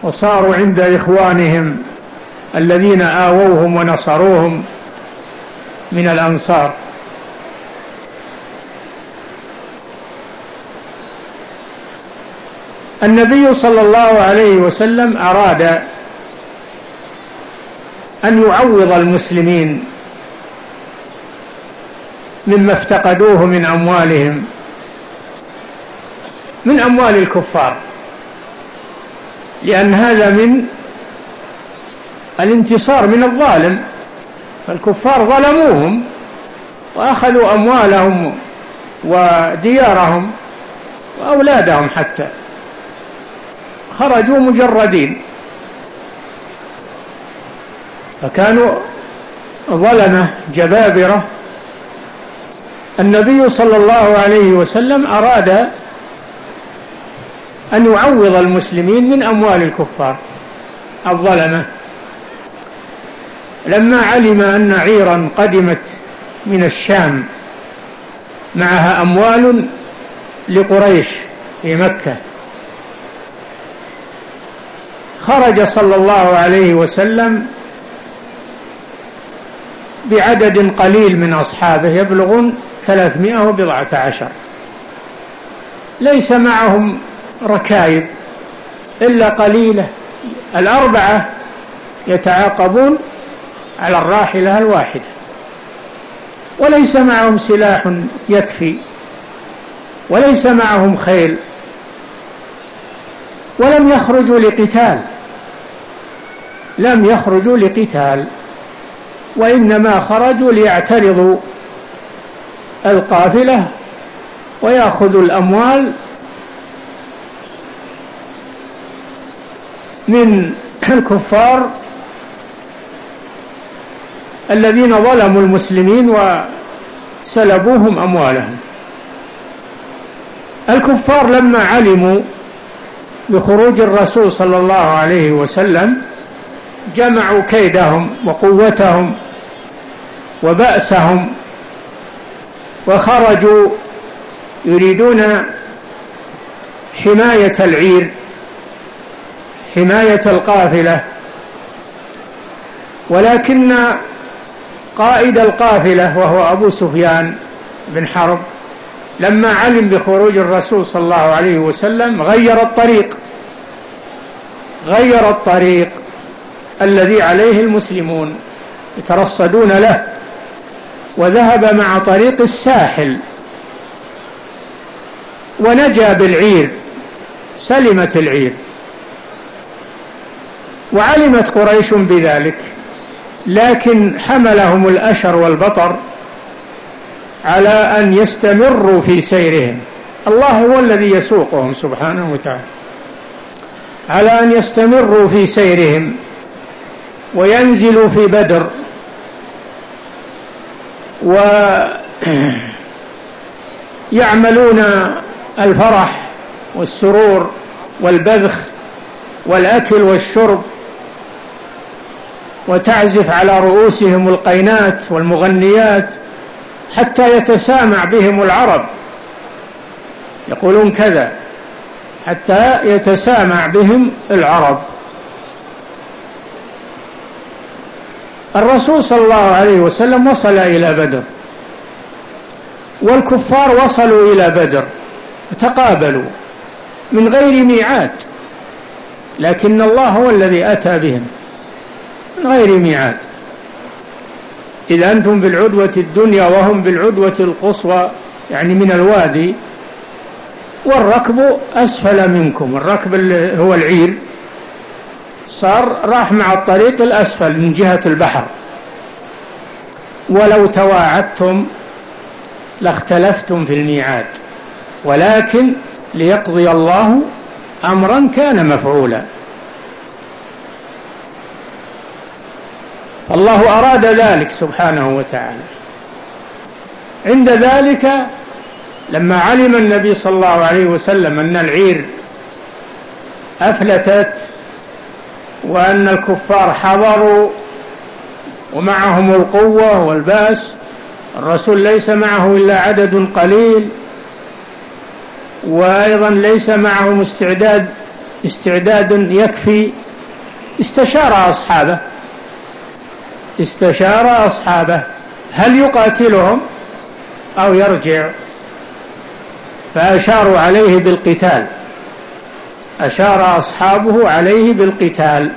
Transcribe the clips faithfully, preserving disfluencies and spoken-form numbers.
وصاروا عند إخوانهم الذين آووهم ونصروهم من الأنصار. النبي صلى الله عليه وسلم أراد أن يعوض المسلمين مما افتقدوه من أموالهم، من أموال الكفار، لأن هذا من الانتصار من الظالم. فالكفار ظلموهم وأخذوا أموالهم وديارهم وأولادهم، حتى خرجوا مجردين، فكانوا ظلمة جبابرة. النبي صلى الله عليه وسلم أراد أن يعوض المسلمين من أموال الكفار الظلمة. لما علم أن عيرا قدمت من الشام معها أموال لقريش في مكة، خرج صلى الله عليه وسلم بعدد قليل من أصحابه يبلغون ثلاثمائة وبضعة عشر، ليس معهم ركائب إلا قليلة، الأربعة يتعاقبون على الراحلة الواحدة، وليس معهم سلاح يكفي، وليس معهم خيل، ولم يخرجوا لقتال، لم يخرجوا لقتال وإنما خرجوا ليعترضوا القافلة ويأخذوا الأموال من الكفار الذين ظلموا المسلمين وسلبوهم أموالهم. الكفار لما علموا بخروج الرسول صلى الله عليه وسلم جمعوا كيدهم وقوتهم وبأسهم، وخرجوا يريدون حماية العير، حماية القافلة. ولكن قائد القافلة وهو أبو سفيان بن حرب لما علم بخروج الرسول صلى الله عليه وسلم غير الطريق، غير الطريق الذي عليه المسلمون يترصدون له، وذهب مع طريق الساحل ونجا بالعير، سلمت العير. وعلمت قريش بذلك، لكن حملهم الأشر والبطر على أن يستمروا في سيرهم، الله هو الذي يسوقهم سبحانه وتعالى، على أن يستمروا في سيرهم وينزلوا في بدر ويعملون الفرح والسرور والبذخ والأكل والشرب، وتعزف على رؤوسهم القينات والمغنيات حتى يتسامع بهم العرب، يقولون كذا حتى يتسامع بهم العرب. الرسول صلى الله عليه وسلم وصل إلى بدر، والكفار وصلوا إلى بدر، تقابلوا من غير ميعاد، لكن الله هو الذي أتى بهم من غير ميعاد. إذا أنتم بالعدوة الدنيا وهم بالعدوة القصوى، يعني من الوادي، والركب أسفل منكم، الركب اللي هو العير صار راح مع الطريق الأسفل من جهة البحر. ولو تواعدتم لاختلفتم في الميعاد، ولكن ليقضي الله أمرا كان مفعولا. فالله أراد ذلك سبحانه وتعالى. عند ذلك لما علم النبي صلى الله عليه وسلم أن العير أفلتت وأن الكفار حضروا ومعهم القوة والبأس، الرسول ليس معه إلا عدد قليل، وأيضا ليس معهم استعداد استعداد يكفي، استشار أصحابه استشار أصحابه هل يقاتلهم أو يرجع، فأشاروا عليه بالقتال، أشار أصحابه عليه بالقتال.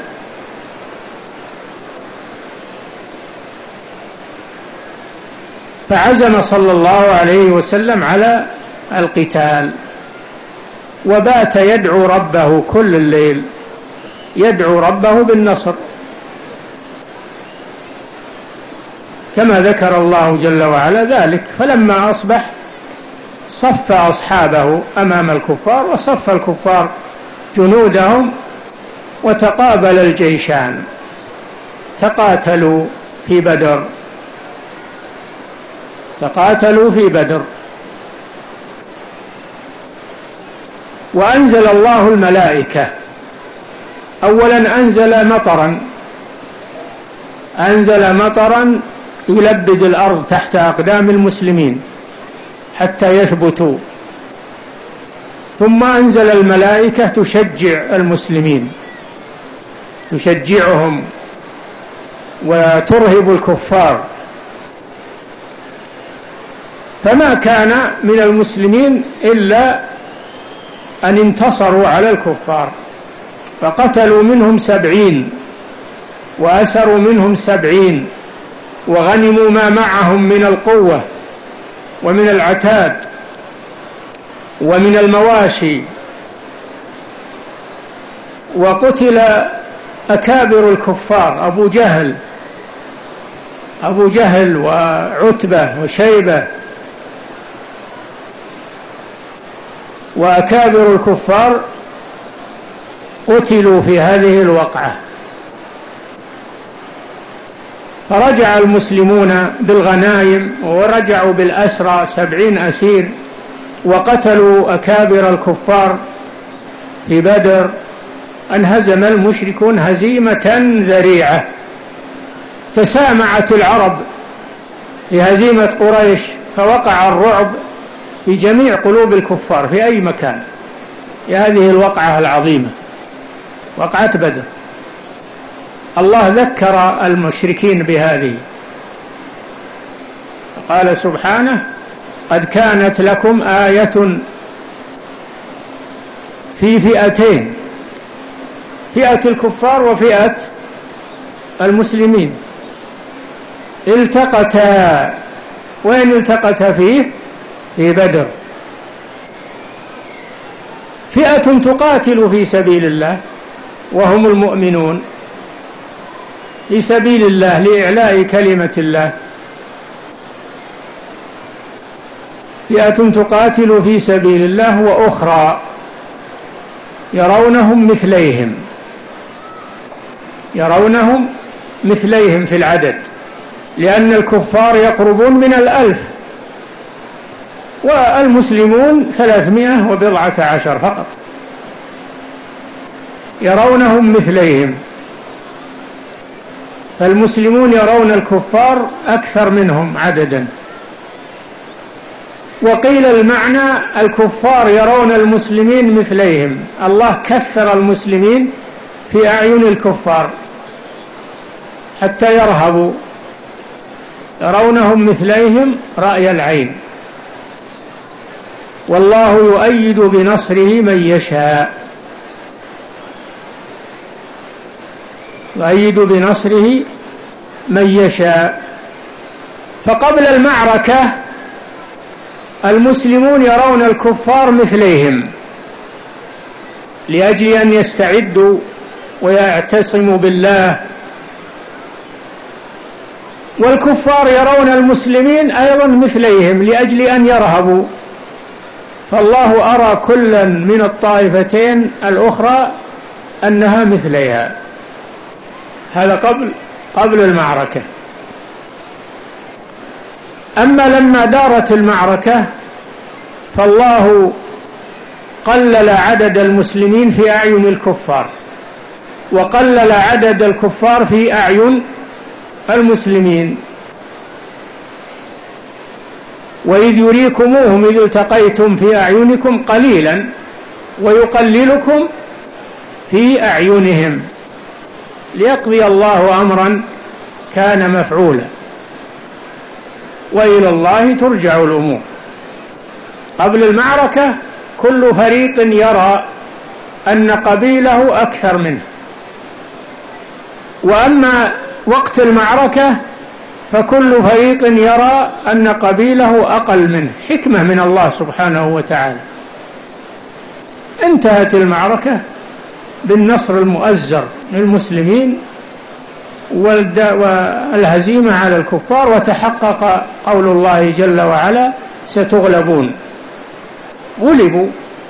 فعزم صلى الله عليه وسلم على القتال، وبات يدعو ربه كل الليل، يدعو ربه بالنصر كما ذكر الله جل وعلا ذلك. فلما أصبح صف أصحابه أمام الكفار، وصف الكفار جنودهم، وتقابل الجيشان، تقاتلوا في بدر تقاتلوا في بدر وأنزل الله الملائكة. أولا أنزل مطرا أنزل مطرا يلبد الأرض تحت أقدام المسلمين حتى يثبتوا، ثم أنزل الملائكة تشجع المسلمين، تشجعهم وترهب الكفار. فما كان من المسلمين إلا أن انتصروا على الكفار، فقتلوا منهم سبعين وأسروا منهم سبعين، وغنموا ما معهم من القوة ومن العتاد ومن المواشي. وقتل أكابر الكفار، أبو جهل أبو جهل وعتبة وشيبة، وأكابر الكفار قتلوا في هذه الوقعة. فرجع المسلمون بالغنائم، ورجعوا بالأسرى سبعين أسير، وقتلوا أكابر الكفار في بدر. انهزم المشركون هزيمة ذريعة، تسامعت العرب في هزيمة قريش، فوقع الرعب في جميع قلوب الكفار في أي مكان في هذه الوقعة العظيمة، وقعة بدر. الله ذكر المشركين بهذه، فقال سبحانه: قد كانت لكم آية في فئتين، فئة الكفار وفئة المسلمين، التقتا. وين التقتا فيه؟ في بدر. فئة تقاتل في سبيل الله وهم المؤمنون، في سبيل الله لإعلاء كلمة الله. فئة تقاتل في سبيل الله وأخرى يرونهم مثليهم يرونهم مثليهم في العدد، لأن الكفار يقربون من الألف والمسلمون ثلاثمائة وبضعة عشر فقط. يرونهم مثليهم، فالمسلمون يرون الكفار أكثر منهم عددا. وقيل المعنى الكفار يرون المسلمين مثليهم، الله كثر المسلمين في أعين الكفار حتى يرهبوا، يرونهم مثليهم رأي العين. والله يؤيد بنصره من يشاء يؤيد بنصره من يشاء. فقبل المعركة المسلمون يرون الكفار مثليهم لأجل أن يستعدوا ويعتصموا بالله، والكفار يرون المسلمين أيضا مثليهم لأجل أن يرهبوا. فالله أرى كلا من الطائفتين الأخرى أنها مثليها. هذا قبل قبل المعركة. أما لما دارت المعركة فالله قلل عدد المسلمين في أعين الكفار، وقلل عدد الكفار في أعين المسلمين. وإذ يريكموهم إذ التقيتم في أعينكم قليلا ويقللكم في أعينهم ليقضي الله أمرا كان مفعولا، وإلى الله ترجع الأمور. قبل المعركة كل فريق يرى أن قبيله أكثر منه، وأما وقت المعركة فكل فريق يرى أن قبيله أقل منه، حكمة من الله سبحانه وتعالى. انتهت المعركة بالنصر المؤزر للمسلمين والهزيمة على الكفار، وتحقق قول الله جل وعلا: ستغلبون. غلبوا،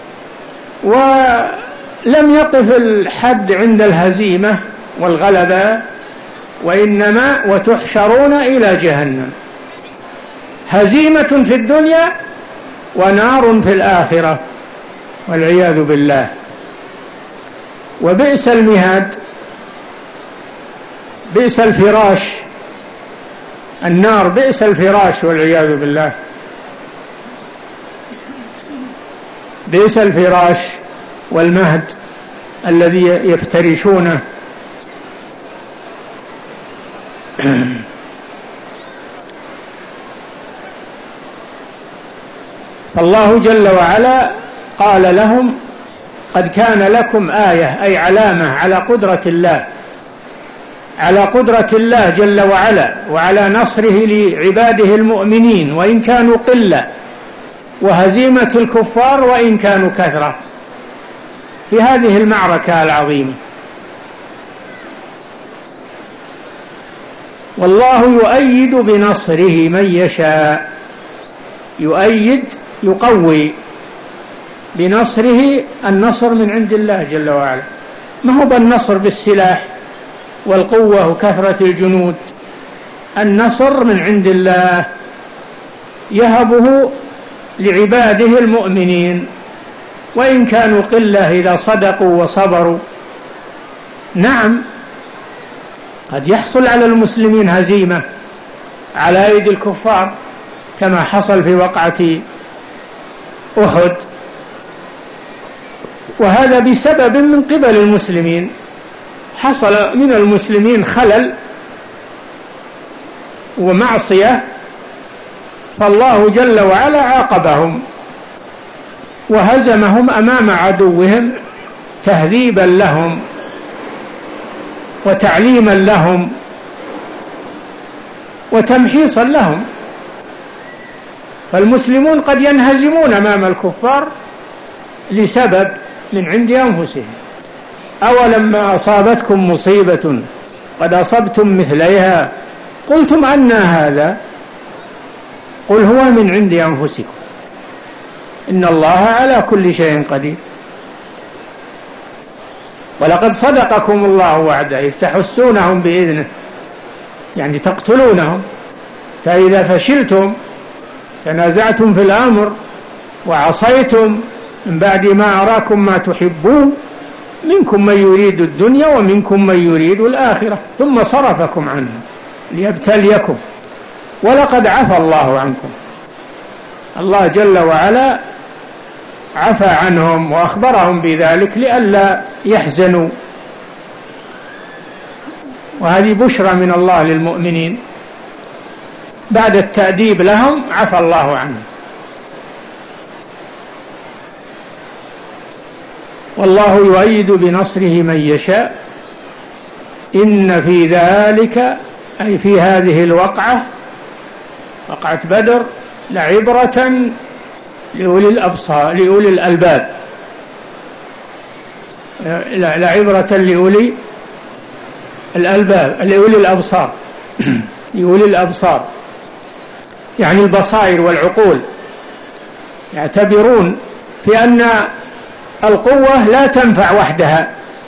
ولم يقف الحد عند الهزيمة والغلبة، وإنما وتحشرون إلى جهنم. هزيمة في الدنيا ونار في الآخرة والعياذ بالله. وبئس المهاد، بئس الفراش، النار بئس الفراش والعياذ بالله. بئس الفراش والمهد الذي يفترشونه. فالله جل وعلا قال لهم: قد كان لكم آية، أي علامة على قدرة الله، على قدرة الله جل وعلا، وعلى نصره لعباده المؤمنين وإن كانوا قلة، وهزيمة الكفار وإن كانوا كثرة في هذه المعركة العظيمة. والله يؤيد بنصره من يشاء، يؤيد يقوي بنصره، النصر من عند الله جل وعلا، ما هو بالنصر بالسلاح والقوة وكثرة الجنود، النصر من عند الله يهبه لعباده المؤمنين وإن كانوا قلة إذا صدقوا وصبروا. نعم، قد يحصل على المسلمين هزيمة على أيدي الكفار كما حصل في وقعة أحد، وهذا بسبب من قبل المسلمين، حصل من المسلمين خلل ومعصية، فالله جل وعلا عاقبهم وهزمهم أمام عدوهم تهذيبا لهم وتعليما لهم وتمحيصا لهم. فالمسلمون قد ينهزمون أمام الكفار لسبب من عند أنفسهم. أولما أصابتكم مصيبة قد أصبتم مثليها قلتم أنى هذا، قل هو من عند أنفسكم إن الله على كل شيء قدير. ولقد صدقكم الله وعده إذ تحسونهم بإذنه، يعني تقتلونهم، فإذا فشلتم تنازعتم في الأمر وعصيتم من بعد ما أراكم ما تحبون منكم من يريد الدنيا ومنكم من يريد الآخرة ثم صرفكم عنه ليبتليكم ولقد عفى الله عنكم. الله جل وعلا عفى عنهم وأخبرهم بذلك لئلا يحزنوا، وهذه بشرى من الله للمؤمنين، بعد التأديب لهم عفى الله عنهم. والله يؤيد بنصره من يشاء إن في ذلك، أي في هذه الوقعة وقعة بدر، لعبرة لأولي الأبصار لأولي الألباب، لعبرة لأولي الألباب لأولي الأبصار لأولي الأبصار يعني البصائر والعقول، يعتبرون في أن القوة لا تنفع وحدها،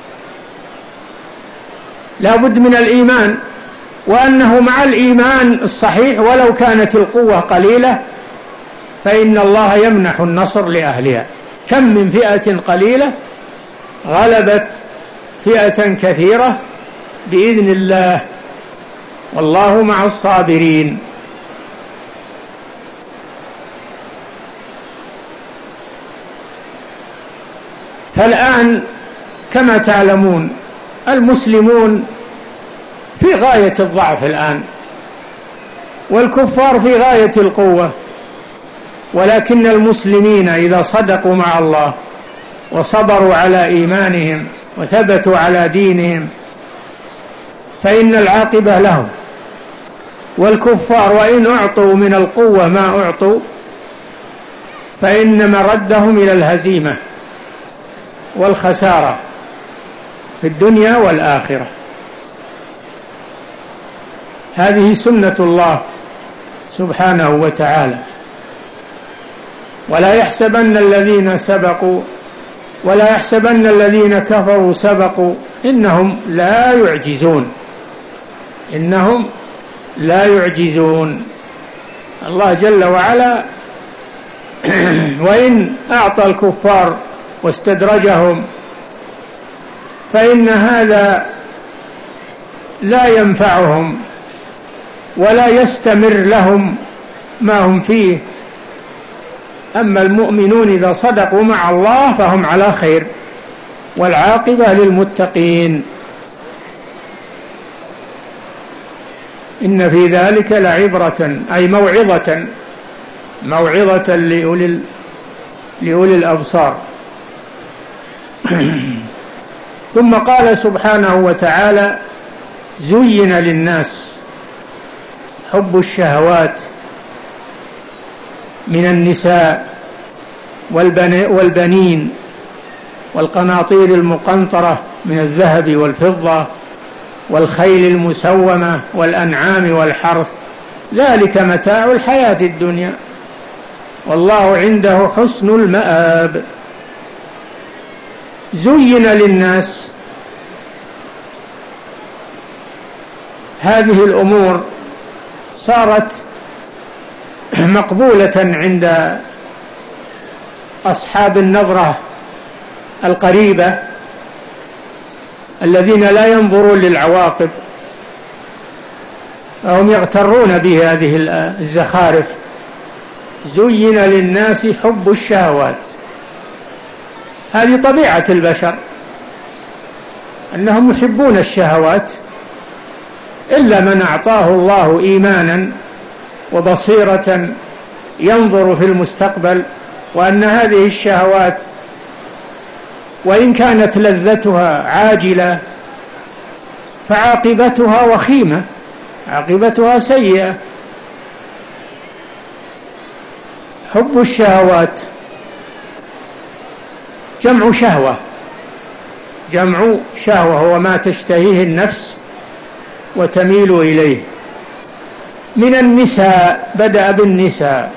لا بد من الإيمان، وأنه مع الإيمان الصحيح ولو كانت القوة قليلة فإن الله يمنح النصر لأهلها. كم من فئة قليلة غلبت فئة كثيرة بإذن الله، والله مع الصابرين. فالآن كما تعلمون المسلمون في غاية الضعف الآن، والكفار في غاية القوة، ولكن المسلمين إذا صدقوا مع الله وصبروا على إيمانهم وثبتوا على دينهم فإن العاقبة لهم. والكفار وإن أعطوا من القوة ما أعطوا فإن مردهم إلى الهزيمة والخسارة في الدنيا والآخرة. هذه سنة الله سبحانه وتعالى. ولا يحسبن الذين سبقوا ولا يحسبن الذين كفروا سبقوا إنهم لا يعجزون إنهم لا يعجزون. الله جل وعلا وإن أعطى الكفار واستدرجهم فإن هذا لا ينفعهم ولا يستمر لهم ما هم فيه. أما المؤمنون إذا صدقوا مع الله فهم على خير، والعاقبة للمتقين. إن في ذلك لعبرة أي موعظة موعظة لأولي, لأولي الأبصار. ثم قال سبحانه وتعالى: زين للناس حب الشهوات من النساء والبنين والقناطير المقنطرة من الذهب والفضة والخيل المسومة والأنعام والحرث ذلك متاع الحياة الدنيا والله عنده حسن المآب. زين للناس هذه الأمور صارت مقبولة عند أصحاب النظرة القريبة الذين لا ينظرون للعواقب، هم يغترون بهذه الزخارف. زين للناس حب الشهوات، هذه طبيعة البشر أنهم يحبون الشهوات، إلا من أعطاه الله إيمانا وبصيرة ينظر في المستقبل وأن هذه الشهوات وإن كانت لذتها عاجلة فعاقبتها وخيمة، عاقبتها سيئة. حب الشهوات جمع شهوة، جمع شهوة هو ما تشتهيه النفس وتميل إليه. من النساء، بدأ بالنساء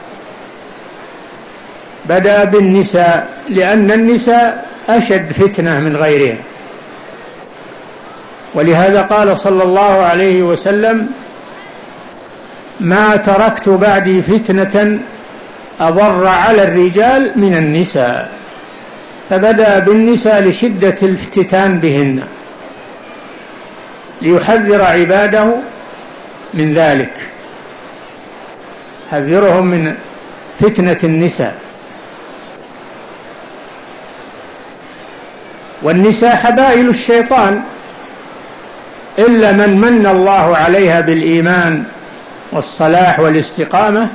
بدأ بالنساء لأن النساء أشد فتنة من غيرها، ولهذا قال صلى الله عليه وسلم: ما تركت بعدي فتنة أضر على الرجال من النساء. فبدأ بالنساء لشدة الافتتان بهن ليحذر عباده من ذلك، حذرهم من فتنة النساء. والنساء حبائل الشيطان إلا من من الله عليها بالإيمان والصلاح والاستقامة.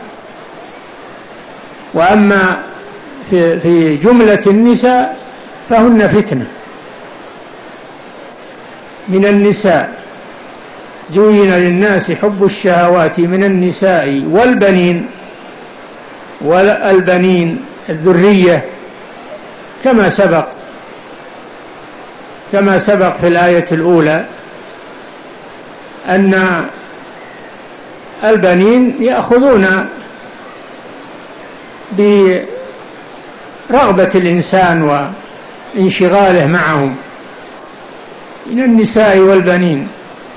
وأما في, في جملة النساء فهن فتنة. من النساء زين للناس حب الشهوات من النساء والبنين، والبنين الذرية كما سبق كما سبق في الآية الأولى أن البنين يأخذون برغبة الإنسان وانشغاله معهم. من النساء والبنين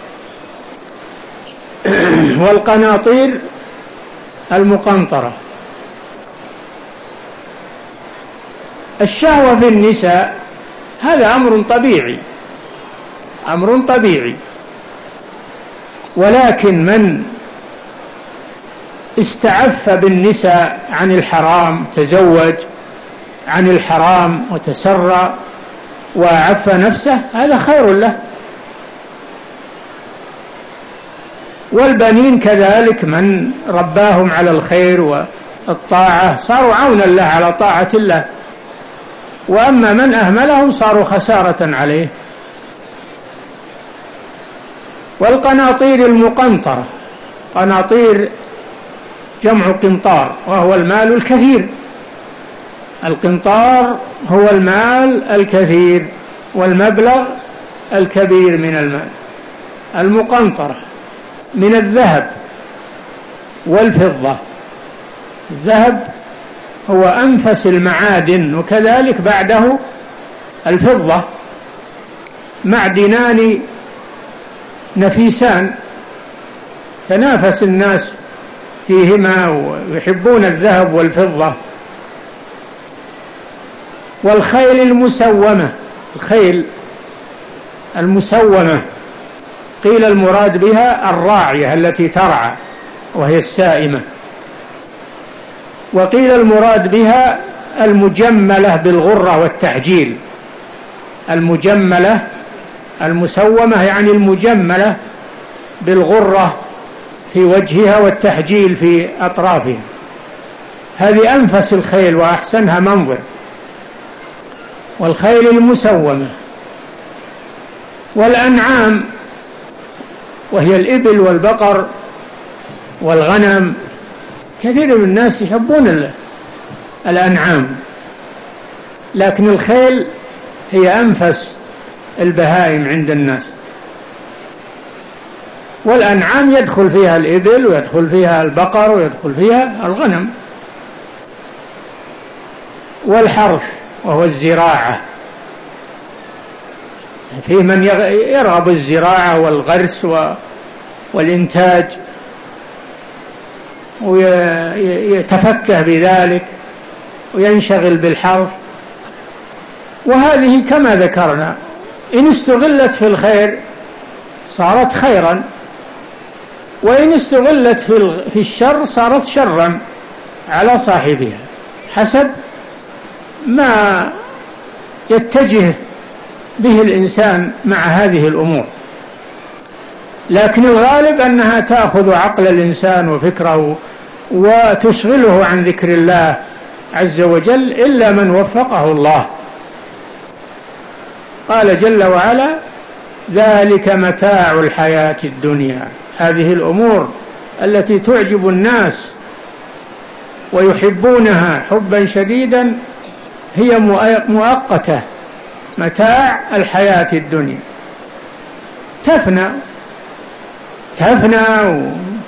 والقناطير المقنطرة. الشهوة في النساء هذا أمر طبيعي أمر طبيعي ولكن من استعف بالنساء عن الحرام، تزوج عن الحرام وتسرى وأعف نفسه هذا خير له. والبنين كذلك، من رباهم على الخير والطاعة صاروا عونا له على طاعة الله، وأما من أهملهم صاروا خسارة عليه. والقناطير المقنطرة، قناطير جمع قنطار وهو المال الكثير، القنطار هو المال الكثير والمبلغ الكبير من المال. المقنطرة من الذهب والفضة، الذهب هو أنفس المعادن، وكذلك بعده الفضة، معدنان نفيسان تنافس الناس فيهما ويحبون الذهب والفضة. والخيل المسومة، الخيل المسومة قيل المراد بها الراعية التي ترعى وهي السائمة، وقيل المراد بها المجملة بالغرة والتعجيل. المجملة المسومة يعني المجملة بالغرة في وجهها والتحجيل في أطرافها، هذه أنفس الخيل وأحسنها منظر. والخيل المسومة. والأنعام وهي الإبل والبقر والغنم، كثير من الناس يحبون الأنعام، لكن الخيل هي أنفس البهائم عند الناس. والأنعام يدخل فيها الإبل ويدخل فيها البقر ويدخل فيها الغنم. والحرث وهو الزراعة، فيه من يرغب الزراعة والغرس والإنتاج ويتفكه بذلك وينشغل بالحرث، وهذه كما ذكرنا إن استغلت في الخير صارت خيرا، وإن استغلت في الشر صارت شرا على صاحبها حسب ما يتجه به الإنسان مع هذه الأمور. لكن الغالب أنها تأخذ عقل الإنسان وفكره وتشغله عن ذكر الله عز وجل إلا من وفقه الله. قال جل وعلا: ذلك متاع الحياة الدنيا. هذه الأمور التي تعجب الناس ويحبونها حبا شديدا هي مؤقتة، متاع الحياة الدنيا، تفنى تفنى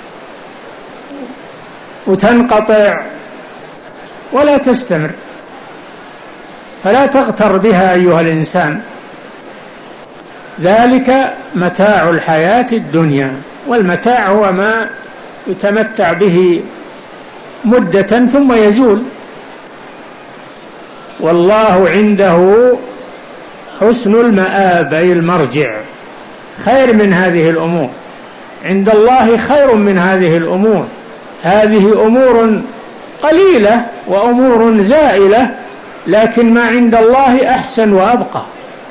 وتنقطع ولا تستمر، فلا تغتر بها أيها الإنسان. ذلك متاع الحياة الدنيا، والمتاع هو ما يتمتع به مدة ثم يزول. والله عنده حسن المآب أي المرجع، خير من هذه الأمور، عند الله خير من هذه الأمور. هذه أمور قليلة وأمور زائلة، لكن ما عند الله أحسن وأبقى.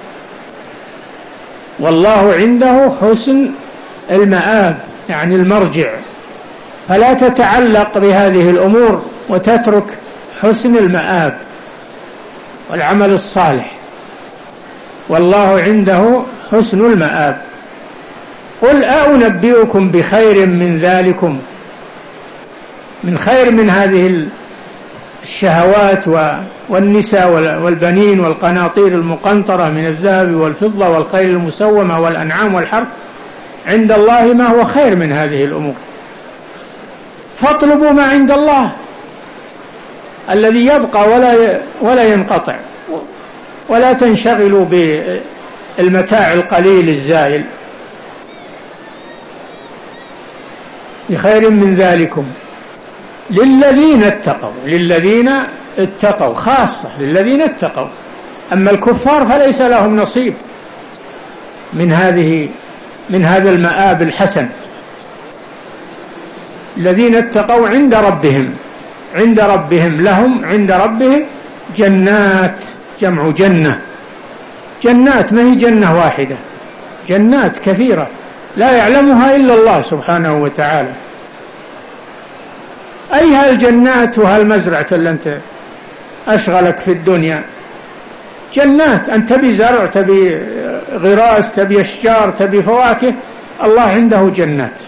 والله عنده حسن المآب يعني المرجع، فلا تتعلق بهذه الأمور وتترك حسن المآب والعمل الصالح. والله عنده حسن المآب. قل أنبئكم بخير من ذلكم، من خير من هذه الشهوات والنساء والبنين والقناطير المقنطرة من الذهب والفضة والخيل المسومة والأنعام والحرث، عند الله ما هو خير من هذه الأمور. فاطلبوا ما عند الله الذي يبقى ولا ولا ينقطع، ولا تنشغلوا بالمتاع القليل الزائل. بخير من ذلكم للذين اتقوا، للذين اتقوا خاصة، للذين اتقوا. أما الكفار فليس لهم نصيب من هذه من هذا المآب الحسن. الذين اتقوا عند ربهم، عند ربهم لهم عند ربهم جنات، جمع جنة، جنات، ما هي جنة واحدة، جنات كثيرة لا يعلمها إلا الله سبحانه وتعالى. أي هالجنات وهالمزرعة اللي أنت أشغلك في الدنيا؟ جنات، أن تبي زرع، تبي غراس، تبي أشجار، تبي فواكه، الله عنده جنات.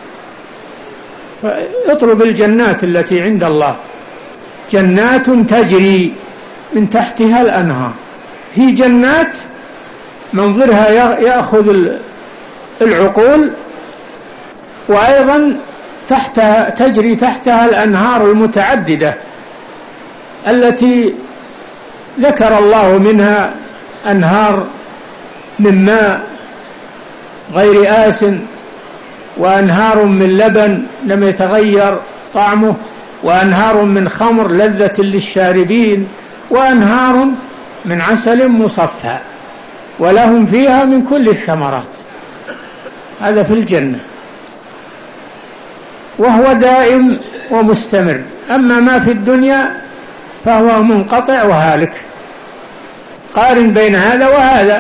فاطلب الجنات التي عند الله. جنات تجري من تحتها الأنهار، هي جنات منظرها يأخذ العقول، وأيضا تحتها تجري تحتها الأنهار المتعددة التي ذكر الله منها أنهار من ماء غير آسن، وأنهار من لبن لم يتغير طعمه، وأنهار من خمر لذة للشاربين، وأنهار من عسل مصفى، ولهم فيها من كل الثمرات. هذا في الجنة، وهو دائم ومستمر. أما ما في الدنيا فهو منقطع وهالك. قارن بين هذا وهذا.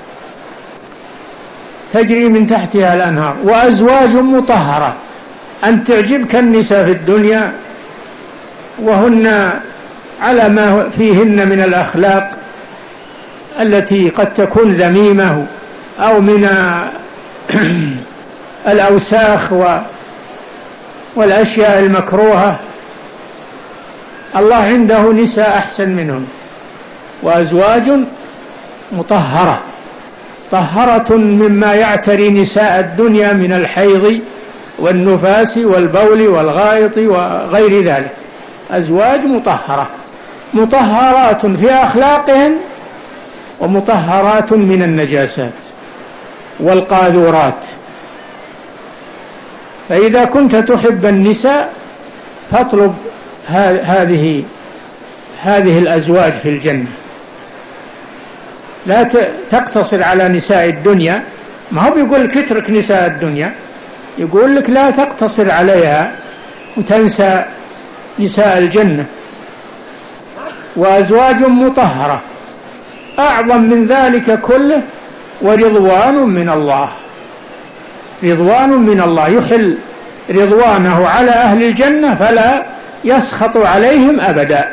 تجري من تحتها الأنهار، وأزواج مطهرة. أن تعجبك النساء في الدنيا وهن على ما فيهن من الأخلاق التي قد تكون ذميمة أو من الأوساخ والأشياء المكروهة، الله عنده نساء أحسن منهم. وأزواج مطهرة، طهرة مما يعتري نساء الدنيا من الحيض والنفاس والبول والغائط وغير ذلك. أزواج مطهرة، مطهرات في أخلاقهن، ومطهرات من النجاسات والقاذورات. فإذا كنت تحب النساء فاطلب هذه هذه الأزواج في الجنة. لا تقتصر على نساء الدنيا. ما هو بيقول لك اترك نساء الدنيا، يقول لك لا تقتصر عليها وتنسى نساء الجنة. وأزواج مطهرة، أعظم من ذلك كله، ورضوان من الله. رضوان من الله، يحل رضوانه على أهل الجنة فلا يسخط عليهم أبدا.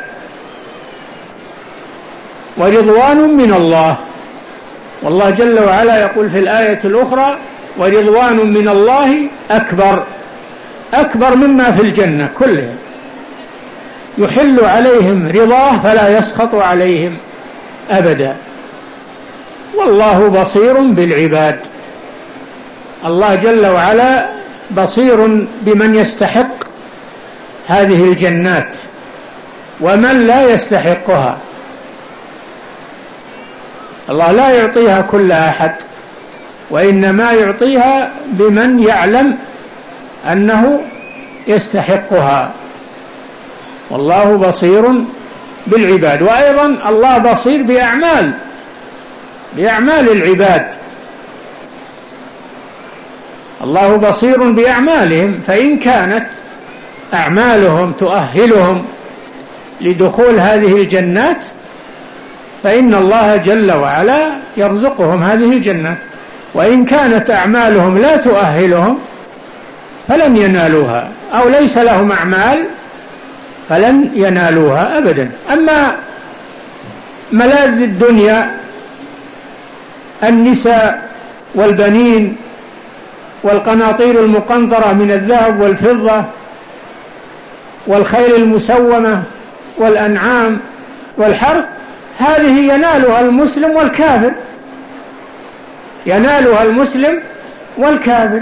ورضوان من الله، والله جل وعلا يقول في الآية الأخرى: ورضوان من الله أكبر، أكبر مما في الجنة كلها. يحل عليهم رضاه فلا يسخط عليهم أبدا. والله بصير بالعباد. الله جل وعلا بصير بمن يستحق هذه الجنات ومن لا يستحقها. الله لا يعطيها كل أحد، وإنما يعطيها بمن يعلم أنه يستحقها. والله بصير بالعباد. وأيضا الله بصير بأعمال بأعمال العباد. الله بصير بأعمالهم، فإن كانت أعمالهم تؤهلهم لدخول هذه الجنات فإن الله جل وعلا يرزقهم هذه الجنات، وإن كانت أعمالهم لا تؤهلهم فلن ينالوها، أو ليس لهم أعمال فلن ينالوها أبدا. أما ملاذ الدنيا النساء والبنين والقناطير المقنطرة من الذهب والفضة والخيل المسومة والأنعام والحرث، هذه ينالها المسلم والكافر، ينالها المسلم والكافر.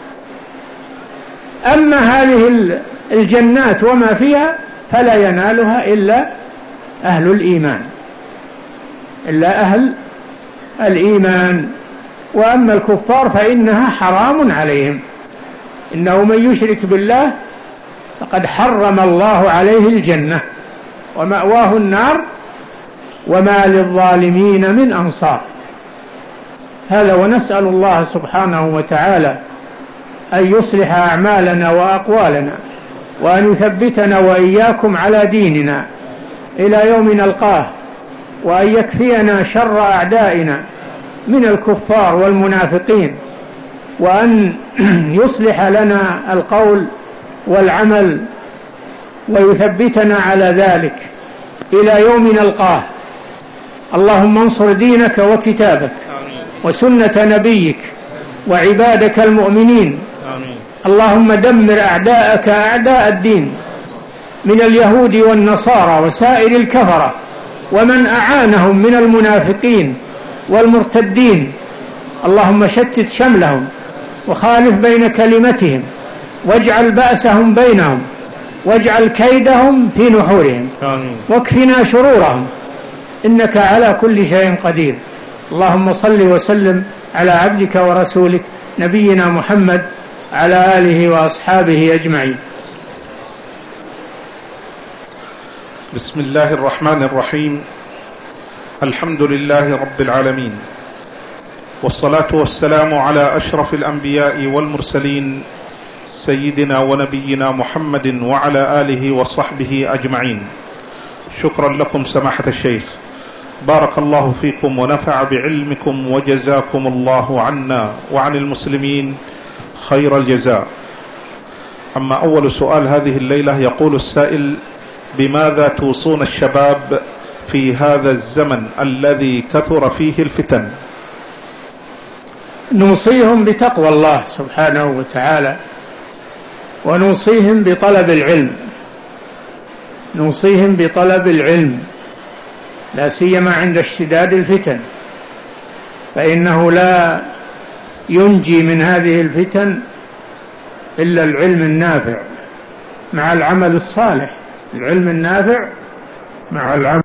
أما هذه الجنات وما فيها فلا ينالها إلا أهل الإيمان، إلا أهل الإيمان. وأما الكفار فإنها حرام عليهم. إنه من يشرك بالله فقد حرم الله عليه الجنة ومأواه النار وما للظالمين من أنصار. هذا، ونسأل الله سبحانه وتعالى أن يصلح أعمالنا وأقوالنا، وأن يثبتنا وإياكم على ديننا إلى يوم نلقاه. وأن يكفينا شر أعدائنا من الكفار والمنافقين، وأن يصلح لنا القول والعمل ويثبتنا على ذلك إلى يوم نلقاه. اللهم انصر دينك وكتابك وسنة نبيك وعبادك المؤمنين. اللهم دمر أعداءك أعداء الدين من اليهود والنصارى وسائر الكفرة ومن أعانهم من المنافقين والمرتدين. اللهم شتت شملهم وخالف بين كلمتهم واجعل بأسهم بينهم واجعل كيدهم في نحورهم واكفنا شرورهم إنك على كل شيء قدير. اللهم صل وسلم على عبدك ورسولك نبينا محمد على آله وأصحابه أجمعين. بسم الله الرحمن الرحيم. الحمد لله رب العالمين، والصلاة والسلام على أشرف الأنبياء والمرسلين سيدنا ونبينا محمد وعلى آله وصحبه أجمعين. شكرا لكم سماحة الشيخ، بارك الله فيكم ونفع بعلمكم وجزاكم الله عنا وعن المسلمين خير الجزاء. أما أول سؤال هذه الليلة، يقول السائل: بماذا توصون الشباب في هذا الزمن الذي كثر فيه الفتن؟ نوصيهم بتقوى الله سبحانه وتعالى، ونوصيهم بطلب العلم، نوصيهم بطلب العلم لا سيما عند اشتداد الفتن، فإنه لا ينجي من هذه الفتن إلا العلم النافع مع العمل الصالح. العلم النافع مع العمل